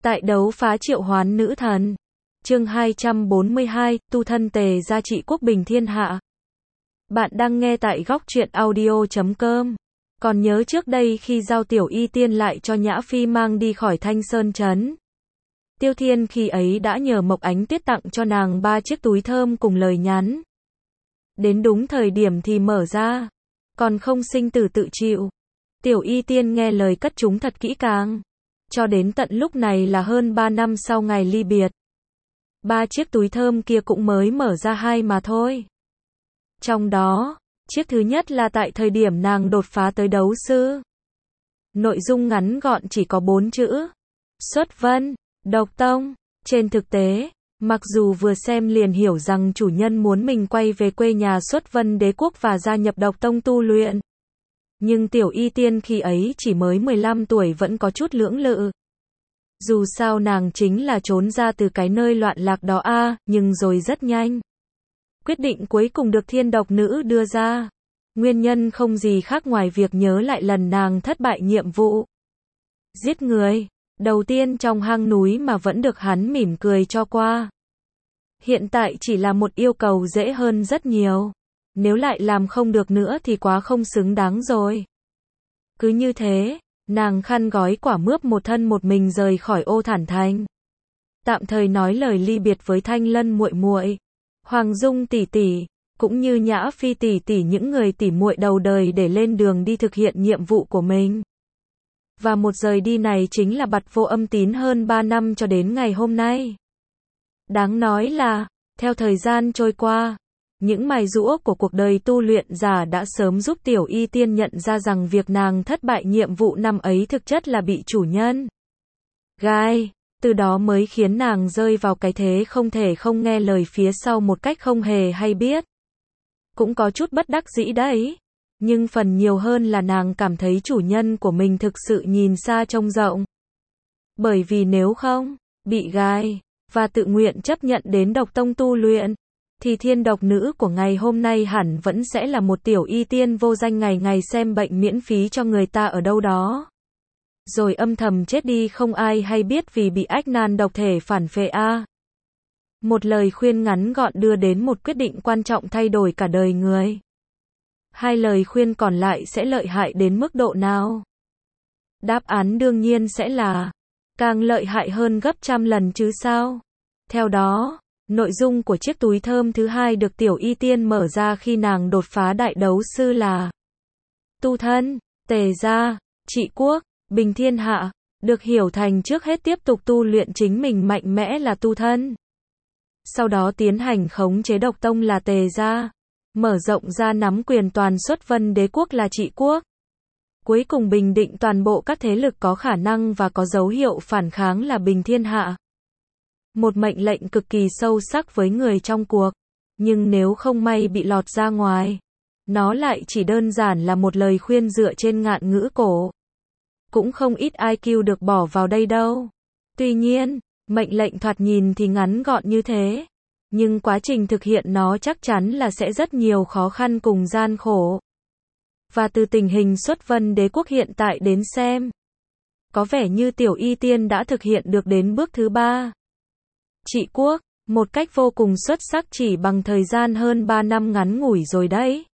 Tại đấu phá triệu hoán nữ thần. Chương 242, tu thân tề gia trị quốc bình thiên hạ. Bạn đang nghe tại góc truyện audio.com. Còn nhớ trước đây khi Giao Tiểu Y Tiên lại cho Nhã Phi mang đi khỏi Thanh Sơn Trấn. Tiêu Thiên khi ấy đã nhờ Mộc Ánh Tuyết tặng cho nàng 3 chiếc túi thơm cùng lời nhắn. Đến đúng thời điểm thì mở ra. Còn không sinh tử tự chịu. Tiểu Y Tiên nghe lời cất chúng thật kỹ càng. Cho đến tận lúc này là hơn 3 năm sau ngày ly biệt. 3 chiếc túi thơm kia cũng mới mở ra 2 mà thôi. Trong đó, chiếc thứ nhất là tại thời điểm nàng đột phá tới đấu sư. Nội dung ngắn gọn chỉ có 4 chữ. Xuất vân, độc tông. Trên thực tế, mặc dù vừa xem liền hiểu rằng chủ nhân muốn mình quay về quê nhà Xuất Vân Đế quốc và gia nhập độc tông tu luyện. Nhưng Tiểu Y Tiên khi ấy chỉ mới 15 tuổi vẫn có chút lưỡng lự. Dù sao nàng chính là trốn ra từ cái nơi loạn lạc đó nhưng rồi rất nhanh. Quyết định cuối cùng được Thiên Độc Nữ đưa ra. Nguyên nhân không gì khác ngoài việc nhớ lại lần nàng thất bại nhiệm vụ. Giết người, đầu tiên trong hang núi mà vẫn được hắn mỉm cười cho qua. Hiện tại chỉ là một yêu cầu dễ hơn rất nhiều. Nếu lại làm không được nữa thì quá không xứng đáng rồi. Cứ như thế, nàng khăn gói quả mướp một thân một mình rời khỏi Ô Thản Thành. Tạm thời nói lời ly biệt với Thanh Lân muội muội, Hoàng Dung tỷ tỷ, cũng như Nhã Phi tỷ tỷ, những người tỷ muội đầu đời để lên đường đi thực hiện nhiệm vụ của mình. Và một rời đi này chính là Bặt Vô Âm Tín hơn 3 năm cho đến ngày hôm nay. Đáng nói là, theo thời gian trôi qua, những mài giũa của cuộc đời tu luyện giả đã sớm giúp Tiểu Y Tiên nhận ra rằng việc nàng thất bại nhiệm vụ năm ấy thực chất là bị chủ nhân gai, từ đó mới khiến nàng rơi vào cái thế không thể không nghe lời phía sau một cách không hề hay biết. Cũng có chút bất đắc dĩ đấy, nhưng phần nhiều hơn là nàng cảm thấy chủ nhân của mình thực sự nhìn xa trông rộng. Bởi vì nếu không, bị gai, và tự nguyện chấp nhận đến độc tông tu luyện, thì Thiên Độc Nữ của ngày hôm nay hẳn vẫn sẽ là một Tiểu Y Tiên vô danh ngày ngày xem bệnh miễn phí cho người ta ở đâu đó. Rồi âm thầm chết đi không ai hay biết vì bị ách nan độc thể phản phệ Một lời khuyên ngắn gọn đưa đến một quyết định quan trọng thay đổi cả đời người. 2 lời khuyên còn lại sẽ lợi hại đến mức độ nào? Đáp án đương nhiên sẽ là càng lợi hại hơn gấp trăm lần chứ sao? Theo đó, nội dung của chiếc túi thơm thứ 2 được Tiểu Y Tiên mở ra khi nàng đột phá đại đấu sư là tu thân, tề gia, trị quốc, bình thiên hạ, được hiểu thành trước hết tiếp tục tu luyện chính mình mạnh mẽ là tu thân. Sau đó tiến hành khống chế độc tông là tề gia, mở rộng ra nắm quyền toàn Xuất Vân Đế quốc là trị quốc. Cuối cùng bình định toàn bộ các thế lực có khả năng và có dấu hiệu phản kháng là bình thiên hạ. Một mệnh lệnh cực kỳ sâu sắc với người trong cuộc, nhưng nếu không may bị lọt ra ngoài, nó lại chỉ đơn giản là một lời khuyên dựa trên ngạn ngữ cổ. Cũng không ít IQ được bỏ vào đây đâu. Tuy nhiên, mệnh lệnh thoạt nhìn thì ngắn gọn như thế, nhưng quá trình thực hiện nó chắc chắn là sẽ rất nhiều khó khăn cùng gian khổ. Và từ tình hình Xuất Vân Đế quốc hiện tại đến xem, có vẻ như Tiểu Y Tiên đã thực hiện được đến bước thứ 3. Trị quốc, một cách vô cùng xuất sắc chỉ bằng thời gian hơn 3 năm ngắn ngủi rồi đấy.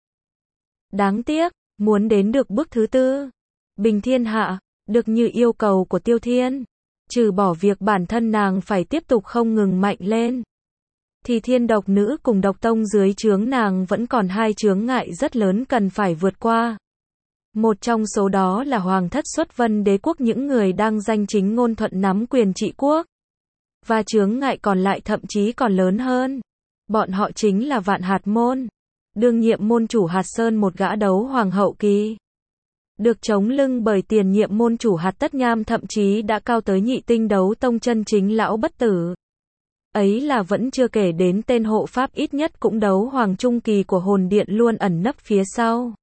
Đáng tiếc, muốn đến được bước thứ 4, bình thiên hạ, được như yêu cầu của Tiêu Thiên, trừ bỏ việc bản thân nàng phải tiếp tục không ngừng mạnh lên, thì Thiên Độc Nữ cùng độc tông dưới trướng nàng vẫn còn 2 chướng ngại rất lớn cần phải vượt qua. Một trong số đó là Hoàng thất Xuất Vân Đế quốc, những người đang danh chính ngôn thuận nắm quyền trị quốc. Và chướng ngại còn lại thậm chí còn lớn hơn. Bọn họ chính là Vạn Hạt Môn, đương nhiệm môn chủ Hạt Sơn, một gã đấu hoàng hậu kỳ, được chống lưng bởi tiền nhiệm môn chủ Hạt Tất Nham, thậm chí đã cao tới nhị tinh đấu tông chân chính lão bất tử. Ấy là vẫn chưa kể đến tên hộ pháp ít nhất cũng đấu hoàng trung kỳ của hồn điện luôn ẩn nấp phía sau.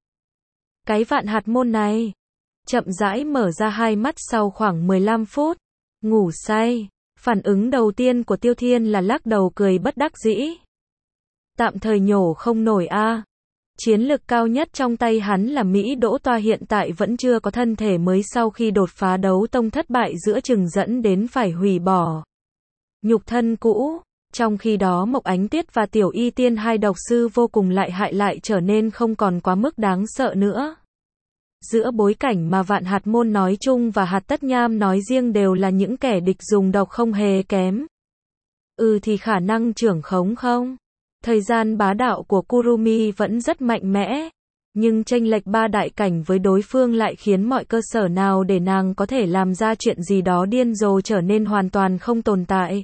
Cái Vạn Hạt Môn này chậm rãi mở ra 2 mắt sau khoảng 15 phút ngủ say. Phản ứng đầu tiên của Tiêu Thiên là lắc đầu cười bất đắc dĩ. Tạm thời nhổ không nổi Chiến lực cao nhất trong tay hắn là Mỹ Đỗ Toa hiện tại vẫn chưa có thân thể mới sau khi đột phá đấu tông thất bại giữa chừng dẫn đến phải hủy bỏ nhục thân cũ. Trong khi đó Mộc Ánh Tuyết và Tiểu Y Tiên hai độc sư vô cùng lợi hại lại trở nên không còn quá mức đáng sợ nữa. Giữa bối cảnh mà Vạn Hạt Môn nói chung và Hạt Tất Nham nói riêng đều là những kẻ địch dùng độc không hề kém. Thì khả năng trưởng khống không? Thời gian bá đạo của Kurumi vẫn rất mạnh mẽ, nhưng chênh lệch 3 đại cảnh với đối phương lại khiến mọi cơ sở nào để nàng có thể làm ra chuyện gì đó điên rồ trở nên hoàn toàn không tồn tại.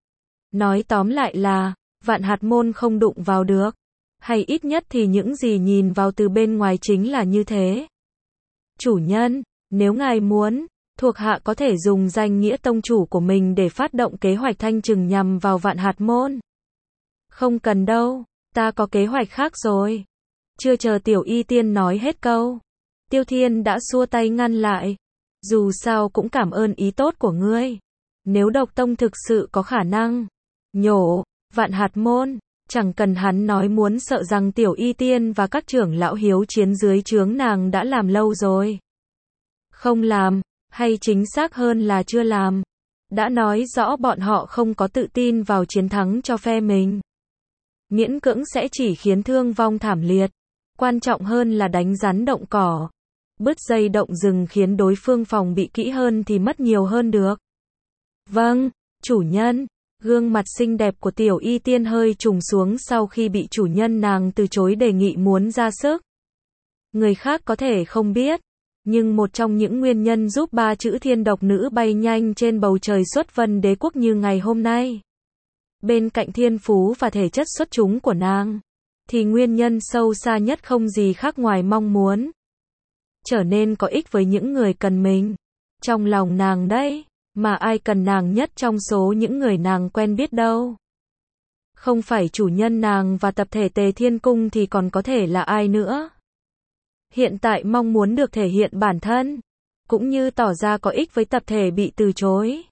Nói tóm lại là, Vạn Hạt Môn không đụng vào được, hay ít nhất thì những gì nhìn vào từ bên ngoài chính là như thế. Chủ nhân, nếu ngài muốn, thuộc hạ có thể dùng danh nghĩa tông chủ của mình để phát động kế hoạch thanh trừng nhằm vào Vạn Hạt Môn. Không cần đâu, ta có kế hoạch khác rồi. Chưa chờ Tiểu Y Tiên nói hết câu, Tiêu Thiên đã xua tay ngăn lại. Dù sao cũng cảm ơn ý tốt của ngươi. Nếu độc tông thực sự có khả năng nhổ Vạn Hạt Môn, chẳng cần hắn nói muốn, sợ rằng Tiểu Y Tiên và các trưởng lão hiếu chiến dưới trướng nàng đã làm lâu rồi. Không làm, hay chính xác hơn là chưa làm. Đã nói rõ bọn họ không có tự tin vào chiến thắng cho phe mình. Miễn cưỡng sẽ chỉ khiến thương vong thảm liệt. Quan trọng hơn là đánh rắn động cỏ. Bứt dây động rừng khiến đối phương phòng bị kỹ hơn thì mất nhiều hơn được. Vâng, chủ nhân. Gương mặt xinh đẹp của Tiểu Y Tiên hơi trùng xuống sau khi bị chủ nhân nàng từ chối đề nghị muốn ra sức. Người khác có thể không biết, nhưng một trong những nguyên nhân giúp 3 chữ thiên độc nữ bay nhanh trên bầu trời xuất vân đế quốc như ngày hôm nay, bên cạnh thiên phú và thể chất xuất chúng của nàng, thì nguyên nhân sâu xa nhất không gì khác ngoài mong muốn trở nên có ích với những người cần mình. Trong lòng nàng đấy, mà ai cần nàng nhất trong số những người nàng quen biết đâu. Không phải chủ nhân nàng và tập thể Tề Thiên Cung thì còn có thể là ai nữa. Hiện tại mong muốn được thể hiện bản thân, cũng như tỏ ra có ích với tập thể bị từ chối.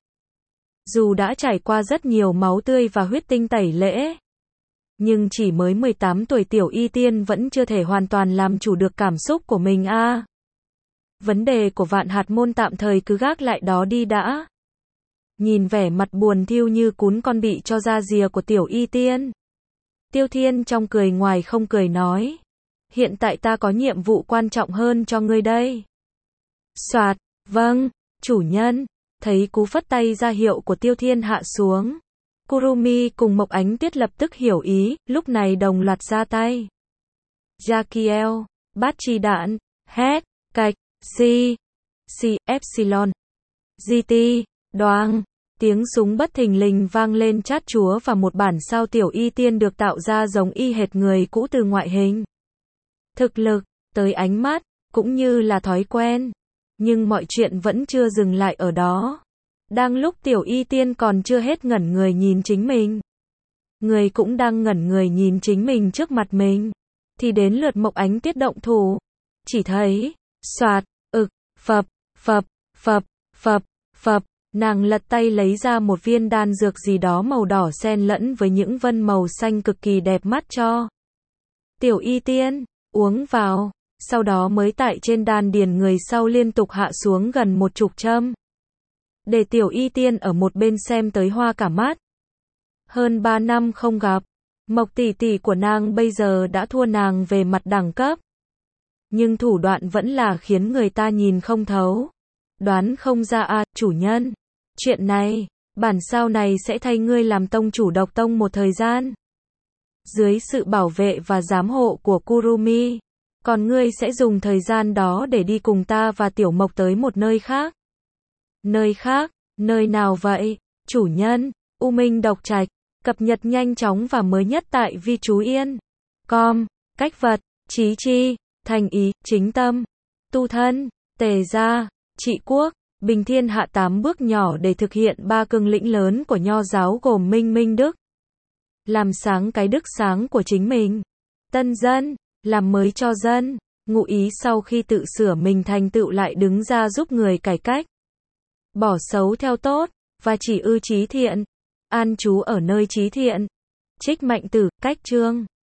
Dù đã trải qua rất nhiều máu tươi và huyết tinh tẩy lễ, nhưng chỉ mới 18 tuổi Tiểu Y Tiên vẫn chưa thể hoàn toàn làm chủ được cảm xúc của mình a. Vấn đề của Vạn Hạt Môn tạm thời cứ gác lại đó đi đã. Nhìn vẻ mặt buồn thiu như cún con bị cho ra rìa của Tiểu Y Tiên, Tiêu Thiên trong cười ngoài không cười nói. Hiện tại ta có nhiệm vụ quan trọng hơn cho ngươi đây. Soạt, vâng, chủ nhân. Thấy cú phất tay ra hiệu của Tiêu Thiên hạ xuống, Kurumi cùng Mộc Ánh Tuyết lập tức hiểu ý, lúc này đồng loạt ra tay. Jakiel, bát chi đạn, hét, cạch, C, Epsilon, GT, đoàng. Tiếng súng bất thình lình vang lên chát chúa và một bản sao Tiểu Y Tiên được tạo ra giống y hệt người cũ từ ngoại hình, thực lực, tới ánh mắt, cũng như là thói quen. Nhưng mọi chuyện vẫn chưa dừng lại ở đó. Đang lúc Tiểu Y Tiên còn chưa hết ngẩn người nhìn chính mình, người cũng đang ngẩn người nhìn chính mình trước mặt mình, thì đến lượt Mộc Ánh Tuyết động thủ. Chỉ thấy, soạt, phập, phập, phập, phập, phập, nàng lật tay lấy ra một viên đan dược gì đó màu đỏ xen lẫn với những vân màu xanh cực kỳ đẹp mắt cho Tiểu Y Tiên uống vào, sau đó mới tại trên đan điền người sau liên tục hạ xuống gần 10 châm. Để Tiểu Y Tiên ở một bên xem tới hoa cả mắt. Hơn 3 năm không gặp, Mộc tỷ tỷ của nàng bây giờ đã thua nàng về mặt đẳng cấp. Nhưng thủ đoạn vẫn là khiến người ta nhìn không thấu. Đoán không ra à, chủ nhân. Chuyện này, bản sao này sẽ thay ngươi làm tông chủ độc tông một thời gian. Dưới sự bảo vệ và giám hộ của Kurumi, còn ngươi sẽ dùng thời gian đó để đi cùng ta và Tiểu Mộc tới một nơi khác. Nơi khác, nơi nào vậy? Chủ nhân, U Minh Độc Trạch, cập nhật nhanh chóng và mới nhất tại Vi Chú Yên. Com, cách vật, chí chi, thành ý, chính tâm, tu thân, tề gia, trị quốc, bình thiên hạ 8 bước nhỏ để thực hiện 3 cương lĩnh lớn của Nho giáo gồm minh minh đức, làm sáng cái đức sáng của chính mình, tân dân, làm mới cho dân, ngụ ý sau khi tự sửa mình thành tựu lại đứng ra giúp người cải cách, bỏ xấu theo tốt, và chỉ ư chí thiện, an trú ở nơi chí thiện. Trích Mạnh Tử, cách chương